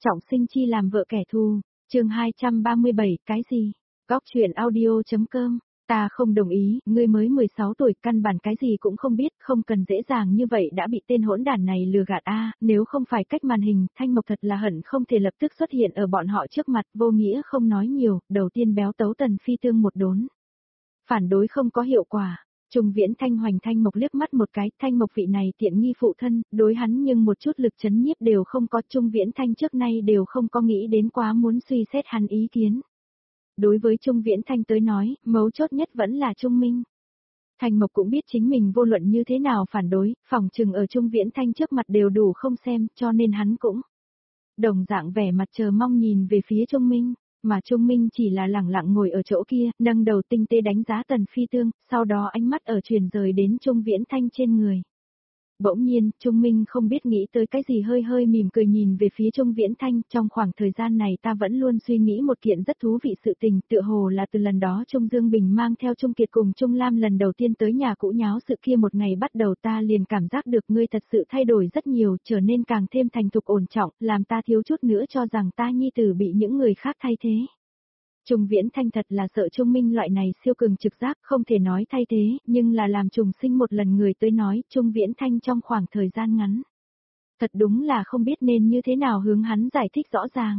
Trọng sinh chi làm vợ kẻ thù, chương 237, cái gì? Góc chuyện audio.com, ta không đồng ý, ngươi mới 16 tuổi, căn bản cái gì cũng không biết, không cần dễ dàng như vậy đã bị tên hỗn đản này lừa gạt a, nếu không phải cách màn hình, Thanh Mộc thật là hận không thể lập tức xuất hiện ở bọn họ trước mặt, vô nghĩa không nói nhiều, đầu tiên béo tấu Tần Phi Tương một đốn. Phản đối không có hiệu quả. Trung Viễn Thanh hoành Thanh Mộc liếc mắt một cái, Thanh Mộc vị này tiện nghi phụ thân, đối hắn nhưng một chút lực chấn nhiếp đều không có, Trung Viễn Thanh trước nay đều không có nghĩ đến quá muốn suy xét hắn ý kiến. Đối với Trung Viễn Thanh tới nói, mấu chốt nhất vẫn là Trung Minh. Thanh Mộc cũng biết chính mình vô luận như thế nào phản đối, phòng trừng ở Trung Viễn Thanh trước mặt đều đủ không xem, cho nên hắn cũng đồng dạng vẻ mặt chờ mong nhìn về phía Trung Minh. Mà Trung Minh chỉ là lẳng lặng ngồi ở chỗ kia, nâng đầu tinh tế đánh giá Tần Phi Tương, sau đó ánh mắt ở truyền rời đến Trung Viễn Thanh trên người. Bỗng nhiên, Trung Minh không biết nghĩ tới cái gì hơi hơi mỉm cười nhìn về phía Trung Viễn Thanh, trong khoảng thời gian này ta vẫn luôn suy nghĩ một kiện rất thú vị sự tình, tựa hồ là từ lần đó Trung Dương Bình mang theo Trung Kiệt cùng Trung Lam lần đầu tiên tới nhà cũ nháo sự kia một ngày bắt đầu ta liền cảm giác được ngươi thật sự thay đổi rất nhiều, trở nên càng thêm thành thục ổn trọng, làm ta thiếu chút nữa cho rằng ta nhi tử bị những người khác thay thế. Trung Viễn Thanh thật là sợ Trung Minh loại này siêu cường trực giác không thể nói thay thế, nhưng là làm trùng sinh một lần người tới nói Trung Viễn Thanh trong khoảng thời gian ngắn. Thật đúng là không biết nên như thế nào hướng hắn giải thích rõ ràng.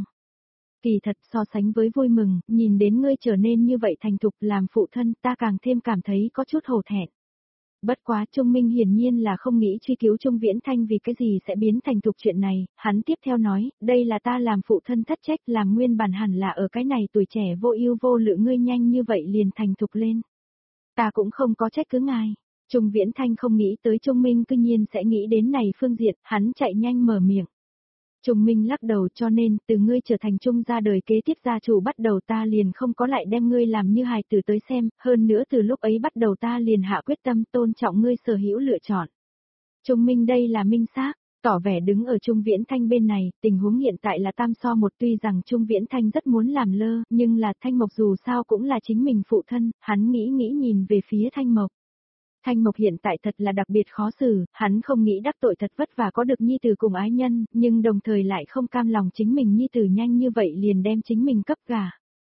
Kỳ thật so sánh với vui mừng, nhìn đến ngươi trở nên như vậy thành thục làm phụ thân ta càng thêm cảm thấy có chút hổ thẹn. Bất quá Trung Minh hiển nhiên là không nghĩ truy cứu Trung Viễn Thanh vì cái gì sẽ biến thành thục chuyện này, hắn tiếp theo nói, đây là ta làm phụ thân thất trách làm nguyên bản hẳn là ở cái này tuổi trẻ vô ưu vô lự ngươi nhanh như vậy liền thành thục lên. Ta cũng không có trách cứ ngài. Trung Viễn Thanh không nghĩ tới Trung Minh cư nhiên sẽ nghĩ đến này phương diện, hắn chạy nhanh mở miệng. Trung Minh lắc đầu cho nên, từ ngươi trở thành Trung gia đời kế tiếp gia chủ bắt đầu ta liền không có lại đem ngươi làm như hài tử tới xem, hơn nữa từ lúc ấy bắt đầu ta liền hạ quyết tâm tôn trọng ngươi sở hữu lựa chọn. Trung Minh đây là minh xác, tỏ vẻ đứng ở Trung Viễn Thanh bên này, tình huống hiện tại là tam so một tuy rằng Trung Viễn Thanh rất muốn làm lơ, nhưng là Thanh Mộc dù sao cũng là chính mình phụ thân, hắn nghĩ nhìn về phía Thanh Mộc. Thanh Mộc hiện tại thật là đặc biệt khó xử, hắn không nghĩ đắc tội thật vất vả có được nhi tử cùng ái nhân, nhưng đồng thời lại không cam lòng chính mình nhi tử nhanh như vậy liền đem chính mình cấp gả.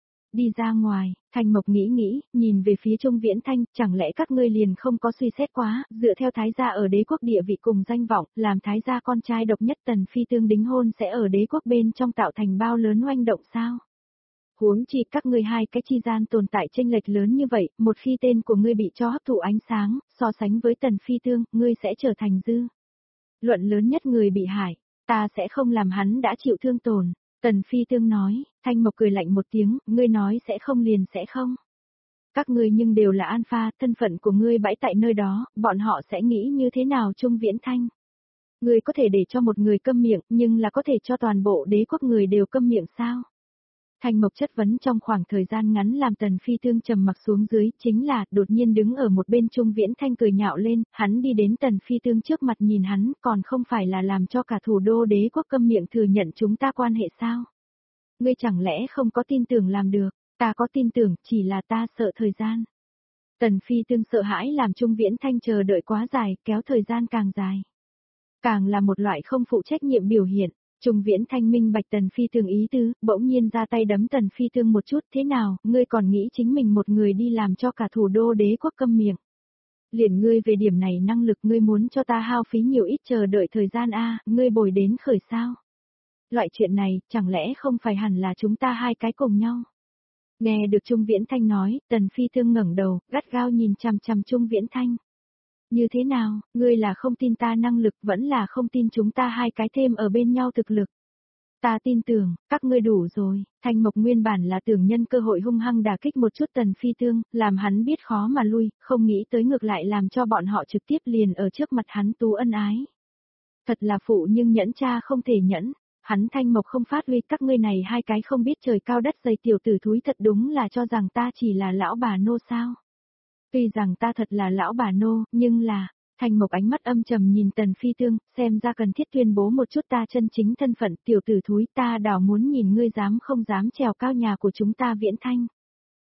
Đi ra ngoài, Thanh Mộc nghĩ, nhìn về phía Trung Viễn Thanh, chẳng lẽ các ngươi liền không có suy xét quá, dựa theo thái gia ở đế quốc địa vị cùng danh vọng, làm thái gia con trai độc nhất Tần Phi Tương đính hôn sẽ ở đế quốc bên trong tạo thành bao lớn oanh động sao? Huống chi các ngươi hai cái chi gian tồn tại chênh lệch lớn như vậy, một khi tên của ngươi bị cho hấp thụ ánh sáng, so sánh với Tần Phi Tương, ngươi sẽ trở thành dư luận lớn nhất người bị hại, ta sẽ không làm hắn đã chịu thương tổn. Tần Phi Tương nói, Thanh Mộc cười lạnh một tiếng, ngươi nói sẽ không liền sẽ không. Các ngươi nhưng đều là alpha, thân phận của ngươi bãi tại nơi đó, bọn họ sẽ nghĩ như thế nào Trung Viễn Thanh? Ngươi có thể để cho một người câm miệng, nhưng là có thể cho toàn bộ đế quốc người đều câm miệng sao? Thanh Mộc chất vấn trong khoảng thời gian ngắn làm Tần Phi Tương trầm mặc xuống dưới, chính là, đột nhiên đứng ở một bên Trung Viễn Thanh cười nhạo lên, hắn đi đến Tần Phi Tương trước mặt nhìn hắn, còn không phải là làm cho cả thủ đô đế quốc câm miệng thừa nhận chúng ta quan hệ sao? Ngươi chẳng lẽ không có tin tưởng làm được, ta có tin tưởng, chỉ là ta sợ thời gian. Tần Phi Tương sợ hãi làm Trung Viễn Thanh chờ đợi quá dài, kéo thời gian càng dài. Càng là một loại không phụ trách nhiệm biểu hiện. Trung Viễn Thanh minh bạch Tần Phi Tương ý tứ, bỗng nhiên ra tay đấm Tần Phi Tương một chút, thế nào, ngươi còn nghĩ chính mình một người đi làm cho cả thủ đô đế quốc câm miệng. Liền ngươi về điểm này năng lực ngươi muốn cho ta hao phí nhiều ít chờ đợi thời gian ngươi bồi đến khởi sao. Loại chuyện này, chẳng lẽ không phải hẳn là chúng ta hai cái cùng nhau. Nghe được Trung Viễn Thanh nói, Tần Phi Tương ngẩng đầu, gắt gao nhìn chằm chằm Trung Viễn Thanh. Như thế nào, ngươi là không tin ta năng lực vẫn là không tin chúng ta hai cái thêm ở bên nhau thực lực. Ta tin tưởng, các ngươi đủ rồi, Thanh Mộc nguyên bản là tưởng nhân cơ hội hung hăng đả kích một chút Tần Phi Tương, làm hắn biết khó mà lui, không nghĩ tới ngược lại làm cho bọn họ trực tiếp liền ở trước mặt hắn tú ân ái. Thật là phụ nhưng nhẫn cha không thể nhẫn, hắn Thanh Mộc không phát huy các ngươi này hai cái không biết trời cao đất dày tiểu tử thúi thật đúng là cho rằng ta chỉ là lão bà nô sao. Tuy rằng ta thật là lão bà nô, nhưng là, Thanh Mộc ánh mắt âm trầm nhìn Tần Phi Tương, xem ra cần thiết tuyên bố một chút ta chân chính thân phận tiểu tử thúi ta đảo muốn nhìn ngươi dám không dám trèo cao nhà của chúng ta Viễn Thanh.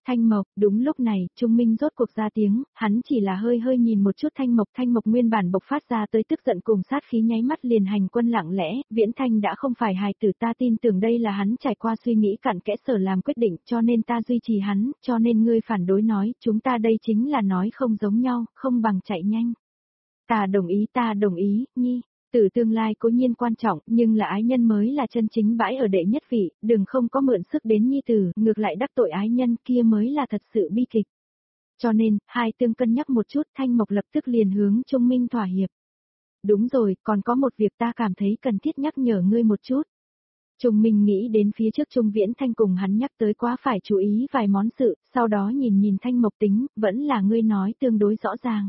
Thanh Mộc, đúng lúc này, Trung Minh rốt cuộc ra tiếng, hắn chỉ là hơi hơi nhìn một chút Thanh Mộc nguyên bản bộc phát ra tới tức giận cùng sát khí nháy mắt liền hành quân lặng lẽ, Viễn Thanh đã không phải hài tử, ta tin tưởng đây là hắn trải qua suy nghĩ cặn kẽ sở làm quyết định, cho nên ta duy trì hắn, cho nên ngươi phản đối nói, chúng ta đây chính là nói không giống nhau, không bằng chạy nhanh. Ta đồng ý, nhi. Tử tương lai cố nhiên quan trọng, nhưng là ái nhân mới là chân chính bãi ở đệ nhất vị, đừng không có mượn sức đến nhi tử, ngược lại đắc tội ái nhân kia mới là thật sự bi kịch. Cho nên, hai tương cân nhắc một chút, Thanh Mộc lập tức liền hướng Trung Minh thỏa hiệp. Đúng rồi, còn có một việc ta cảm thấy cần thiết nhắc nhở ngươi một chút. Trung Minh nghĩ đến phía trước Trung Viễn Thanh cùng hắn nhắc tới quá phải chú ý vài món sự, sau đó nhìn Thanh Mộc tính, vẫn là ngươi nói tương đối rõ ràng.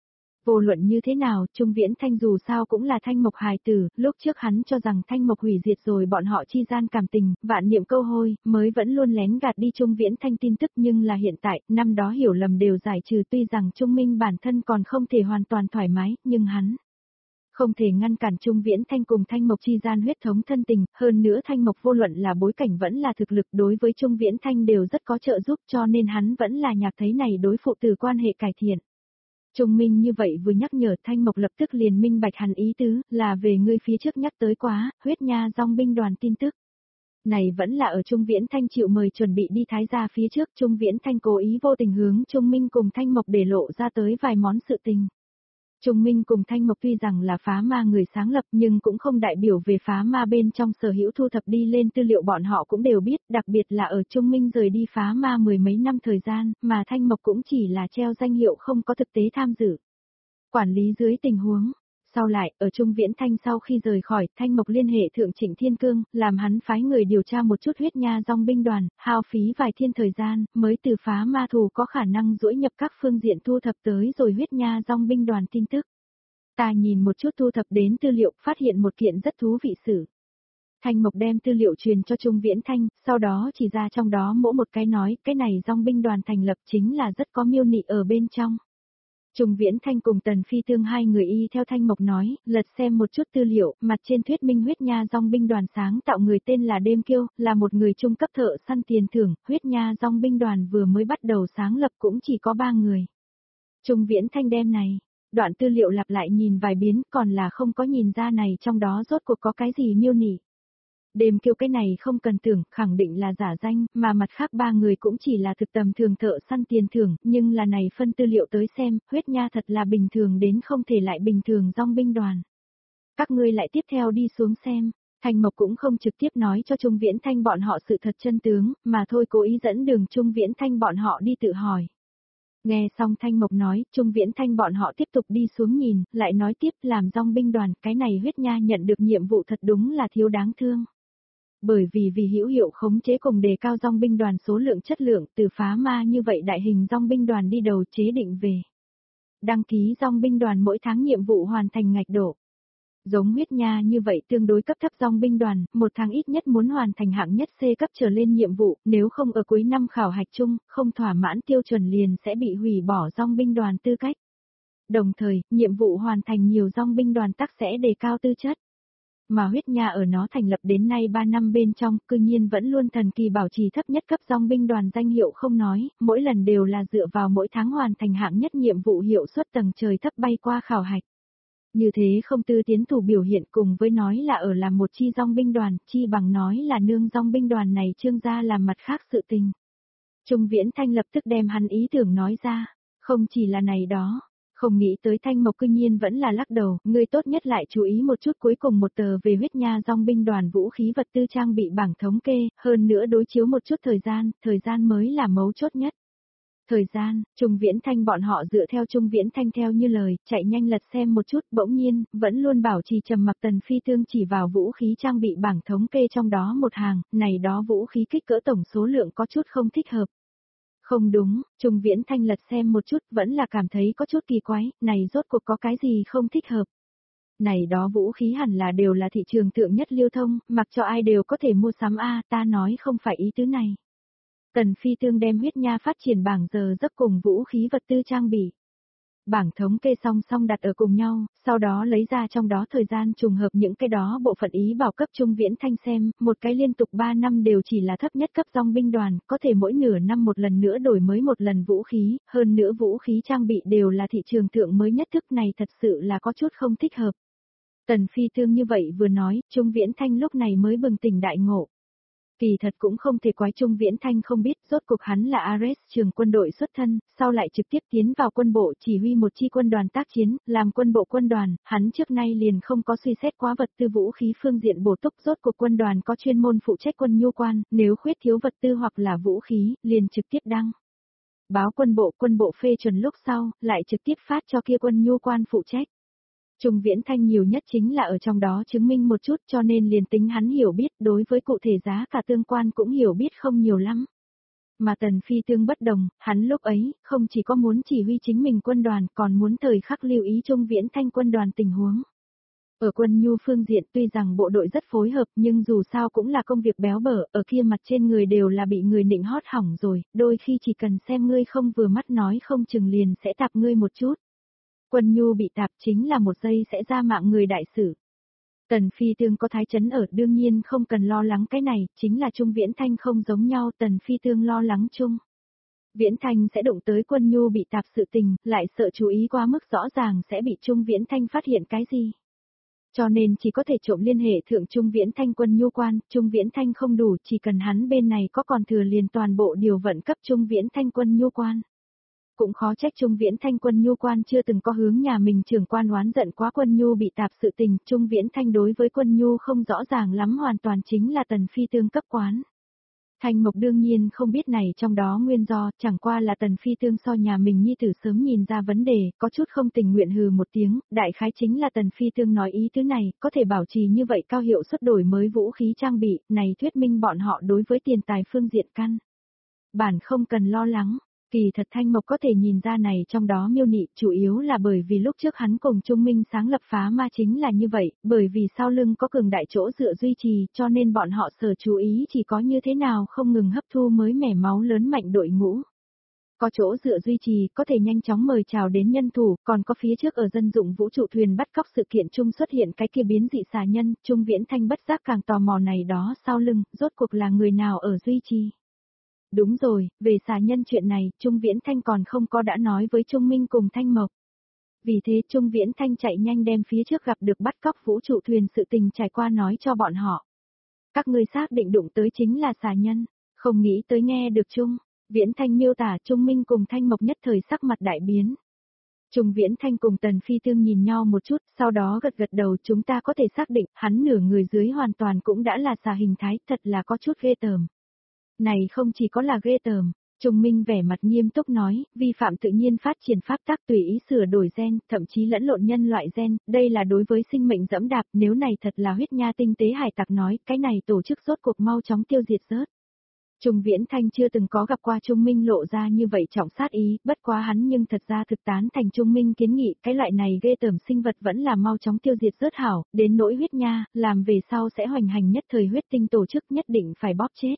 Vô luận như thế nào, Trung Viễn Thanh dù sao cũng là Thanh Mộc hài tử, lúc trước hắn cho rằng Thanh Mộc hủy diệt rồi bọn họ chi gian cảm tình, vạn niệm câu hôi, mới vẫn luôn lén gạt đi Trung Viễn Thanh tin tức, nhưng là hiện tại, năm đó hiểu lầm đều giải trừ, tuy rằng Trung Minh bản thân còn không thể hoàn toàn thoải mái, nhưng hắn không thể ngăn cản Trung Viễn Thanh cùng Thanh Mộc chi gian huyết thống thân tình, hơn nữa Thanh Mộc vô luận là bối cảnh vẫn là thực lực đối với Trung Viễn Thanh đều rất có trợ giúp, cho nên hắn vẫn là nhạc thấy này đối phụ tử quan hệ cải thiện. Trung Minh như vậy vừa nhắc nhở Thanh Mộc lập tức liền minh bạch hắn ý tứ, là về ngươi phía trước nhắc tới quá, huyết nha dòng binh đoàn tin tức. Này vẫn là ở Trung Viễn Thanh chịu mời chuẩn bị đi Thái gia phía trước, Trung Viễn Thanh cố ý vô tình hướng Trung Minh cùng Thanh Mộc để lộ ra tới vài món sự tình. Trung Minh cùng Thanh Mộc tuy rằng là phá ma người sáng lập nhưng cũng không đại biểu về phá ma bên trong sở hữu thu thập đi lên tư liệu, bọn họ cũng đều biết, đặc biệt là ở Trung Minh rời đi phá ma mười mấy năm thời gian, mà Thanh Mộc cũng chỉ là treo danh hiệu không có thực tế tham dự. Quản lý dưới tình huống. Sau lại, ở Trung Viễn Thanh sau khi rời khỏi, Thanh Mộc liên hệ Thượng Trịnh Thiên Cương, làm hắn phái người điều tra một chút huyết nha dòng binh đoàn, hao phí vài thiên thời gian, mới từ phá ma thù có khả năng duỗi nhập các phương diện thu thập tới rồi huyết nha dòng binh đoàn tin tức. Ta nhìn một chút thu thập đến tư liệu, phát hiện một kiện rất thú vị sự. Thanh Mộc đem tư liệu truyền cho Trung Viễn Thanh, sau đó chỉ ra trong đó mỗi một cái nói, cái này dòng binh đoàn thành lập chính là rất có miêu nị ở bên trong. Trung Viễn Thanh cùng Tần Phi Tương hai người y theo Thanh Mộc nói, lật xem một chút tư liệu, mặt trên thuyết minh huyết nha dòng binh đoàn sáng tạo người tên là Đêm Kiêu, là một người trung cấp thợ săn tiền thưởng, huyết nha dòng binh đoàn vừa mới bắt đầu sáng lập cũng chỉ có 3 người. Trung Viễn Thanh đem này, đoạn tư liệu lặp lại nhìn vài biến, còn là không có nhìn ra này trong đó rốt cuộc có cái gì miêu nị. Đêm Kiêu cái này không cần tưởng, khẳng định là giả danh, mà mặt khác 3 người cũng chỉ là thực tầm thường thợ săn tiền thưởng, nhưng là này phân tư liệu tới xem, huyết nha thật là bình thường đến không thể lại bình thường dòng binh đoàn. Các ngươi lại tiếp theo đi xuống xem, Thanh Mộc cũng không trực tiếp nói cho Trung Viễn Thanh bọn họ sự thật chân tướng, mà thôi cố ý dẫn đường Trung Viễn Thanh bọn họ đi tự hỏi. Nghe xong Thanh Mộc nói, Trung Viễn Thanh bọn họ tiếp tục đi xuống nhìn, lại nói tiếp làm dòng binh đoàn, cái này huyết nha nhận được nhiệm vụ thật đúng là thiếu đáng thương. Bởi vì hữu hiệu khống chế cùng đề cao dòng binh đoàn số lượng chất lượng, từ phá ma như vậy đại hình dòng binh đoàn đi đầu chế định về. Đăng ký dòng binh đoàn mỗi tháng nhiệm vụ hoàn thành ngạch độ. Giống huyết nha như vậy tương đối cấp thấp dòng binh đoàn, một tháng ít nhất muốn hoàn thành hạng nhất C cấp trở lên nhiệm vụ, nếu không ở cuối năm khảo hạch chung, không thỏa mãn tiêu chuẩn liền sẽ bị hủy bỏ dòng binh đoàn tư cách. Đồng thời, nhiệm vụ hoàn thành nhiều dòng binh đoàn tắc sẽ đề cao tư chất. Mà huyết nha ở nó thành lập đến nay 3 năm bên trong, cư nhiên vẫn luôn thần kỳ bảo trì thấp nhất cấp dòng binh đoàn danh hiệu không nói, mỗi lần đều là dựa vào mỗi tháng hoàn thành hạng nhất nhiệm vụ hiệu suất tầng trời thấp bay qua khảo hạch. Như thế không tư tiến thủ biểu hiện cùng với nói là ở làm một chi dòng binh đoàn, chi bằng nói là nương dòng binh đoàn này trương ra làm mặt khác sự tình. Trung Viễn Thanh lập tức đem hắn ý tưởng nói ra, không chỉ là này đó. Không nghĩ tới Thanh Mộc cư nhiên vẫn là lắc đầu, ngươi tốt nhất lại chú ý một chút cuối cùng một tờ về huyết nha dòng binh đoàn vũ khí vật tư trang bị bảng thống kê, hơn nữa đối chiếu một chút thời gian mới là mấu chốt nhất. Thời gian, Trung Viễn Thanh bọn họ dựa theo Trung Viễn Thanh theo như lời, chạy nhanh lật xem một chút, bỗng nhiên, vẫn luôn bảo trì trầm mặc Tần Phi Tương chỉ vào vũ khí trang bị bảng thống kê trong đó một hàng, này đó vũ khí kích cỡ tổng số lượng có chút không thích hợp. Không đúng, Trung Viễn Thanh lật xem một chút vẫn là cảm thấy có chút kỳ quái, này rốt cuộc có cái gì không thích hợp. Này đó vũ khí hẳn là đều là thị trường thượng nhất lưu thông, mặc cho ai đều có thể mua sắm ta nói không phải ý tứ này. Tần Phi Tương đem huyết nha phát triển bảng giờ giấc cùng vũ khí vật tư trang bị. bảng thống kê song song đặt ở cùng nhau, sau đó lấy ra trong đó thời gian trùng hợp những cái đó bộ phận ý bảo cấp Trung Viễn Thanh xem, một cái liên tục 3 năm đều chỉ là thấp nhất cấp dòng binh đoàn, có thể mỗi nửa năm một lần nữa đổi mới một lần vũ khí, hơn nữa vũ khí trang bị đều là thị trường thượng mới nhất thức này thật sự là có chút không thích hợp. Tần Phi Tương như vậy vừa nói, Trung Viễn Thanh lúc này mới bừng tỉnh đại ngộ. Kỳ thật cũng không thể quái Trung Viễn Thanh không biết, rốt cuộc hắn là Ares trường quân đội xuất thân, sau lại trực tiếp tiến vào quân bộ chỉ huy một chi quân đoàn tác chiến, làm quân bộ quân đoàn, hắn trước nay liền không có suy xét quá vật tư vũ khí phương diện bổ túc, rốt cuộc quân đoàn có chuyên môn phụ trách quân nhu quan, nếu khuyết thiếu vật tư hoặc là vũ khí, liền trực tiếp đăng. Báo quân bộ phê chuẩn lúc sau, lại trực tiếp phát cho kia quân nhu quan phụ trách. Trung Viễn Thanh nhiều nhất chính là ở trong đó chứng minh một chút cho nên liền tính hắn hiểu biết đối với cụ thể giá cả tương quan cũng hiểu biết không nhiều lắm. Mà Tần Phi Tương bất đồng, hắn lúc ấy không chỉ có muốn chỉ huy chính mình quân đoàn còn muốn thời khắc lưu ý Trung Viễn Thanh quân đoàn tình huống. Ở quân nhu phương diện tuy rằng bộ đội rất phối hợp nhưng dù sao cũng là công việc béo bở, ở kia mặt trên người đều là bị người nịnh hót hỏng rồi, đôi khi chỉ cần xem ngươi không vừa mắt nói không chừng liền sẽ tạp ngươi một chút. Quân nhu bị tạp chính là một giây sẽ ra mạng người đại sử. Tần Phi Tương có thái chấn ở đương nhiên không cần lo lắng cái này, chính là Trung Viễn Thanh không giống nhau, Tần Phi Tương lo lắng chung. Viễn Thanh sẽ đụng tới quân nhu bị tạp sự tình, lại sợ chú ý quá mức rõ ràng sẽ bị Trung Viễn Thanh phát hiện cái gì. Cho nên chỉ có thể trộm liên hệ thượng Trung Viễn Thanh quân nhu quan, Trung Viễn Thanh không đủ, chỉ cần hắn bên này có còn thừa liền toàn bộ điều vận cấp Trung Viễn Thanh quân nhu quan. Cũng khó trách Trung Viễn Thanh quân nhu quan chưa từng có hướng nhà mình trưởng quan oán giận quá quân nhu bị tạp sự tình, Trung Viễn Thanh đối với quân nhu không rõ ràng lắm hoàn toàn chính là Tần Phi Tương cấp quán. Thanh Mộc đương nhiên không biết này trong đó nguyên do, chẳng qua là Tần Phi Tương so nhà mình nhi tử sớm nhìn ra vấn đề, có chút không tình nguyện hừ một tiếng, đại khái chính là Tần Phi Tương nói ý thứ này, có thể bảo trì như vậy cao hiệu suất đổi mới vũ khí trang bị, này thuyết minh bọn họ đối với tiền tài phương diện căn. Bản không cần lo lắng. Kỳ thật Thanh Mộc có thể nhìn ra này trong đó miêu nị, chủ yếu là bởi vì lúc trước hắn cùng Trung Minh sáng lập phá ma chính là như vậy, bởi vì sau lưng có cường đại chỗ dựa duy trì, cho nên bọn họ sở chú ý chỉ có như thế nào không ngừng hấp thu mới mẻ máu lớn mạnh đội ngũ. Có chỗ dựa duy trì, có thể nhanh chóng mời chào đến nhân thủ, còn có phía trước ở dân dụng vũ trụ thuyền bắt cóc sự kiện chung xuất hiện cái kia biến dị xà nhân, Trung Viễn Thanh bất giác càng tò mò này đó sau lưng, rốt cuộc là người nào ở duy trì. Đúng rồi, về xà nhân chuyện này, Trung Viễn Thanh còn không có đã nói với Trung Minh cùng Thanh Mộc. Vì thế Trung Viễn Thanh chạy nhanh đem phía trước gặp được bắt cóc vũ trụ thuyền sự tình trải qua nói cho bọn họ. Các ngươi xác định đụng tới chính là xà nhân, không nghĩ tới nghe được Trung Viễn Thanh miêu tả Trung Minh cùng Thanh Mộc nhất thời sắc mặt đại biến. Trung Viễn Thanh cùng Tần Phi Tương nhìn nhau một chút, sau đó gật gật đầu chúng ta có thể xác định hắn nửa người dưới hoàn toàn cũng đã là xà hình thái, thật là có chút ghê tởm. Này không chỉ có là ghê tởm, Trung Minh vẻ mặt nghiêm túc nói, vi phạm tự nhiên phát triển pháp tắc tùy ý sửa đổi gen, thậm chí lẫn lộn nhân loại gen, đây là đối với sinh mệnh dẫm đạp, nếu này thật là huyết nha tinh tế hải tặc nói, cái này tổ chức rốt cuộc mau chóng tiêu diệt rớt. Trung Viễn Thanh chưa từng có gặp qua Trung Minh lộ ra như vậy trọng sát ý, bất quá hắn nhưng thật ra thực tán thành Trung Minh kiến nghị, cái loại này ghê tởm sinh vật vẫn là mau chóng tiêu diệt rớt hảo, đến nỗi huyết nha, làm về sau sẽ hoành hành nhất thời huyết tinh tổ chức nhất định phải bóp chết.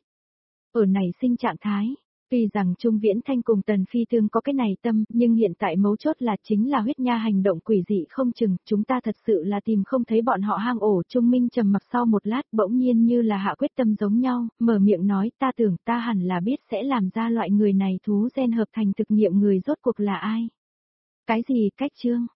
Ở này sinh trạng thái, tuy rằng Trung Viễn Thanh cùng Tần Phi Tương có cái này tâm, nhưng hiện tại mấu chốt là chính là huyết nha hành động quỷ dị không chừng, chúng ta thật sự là tìm không thấy bọn họ hang ổ. Trung Minh trầm mặc sau một lát bỗng nhiên như là hạ quyết tâm giống nhau, mở miệng nói ta tưởng ta hẳn là biết sẽ làm ra loại người này thú gen hợp thành thực nghiệm người rốt cuộc là ai. Cái gì cách chương?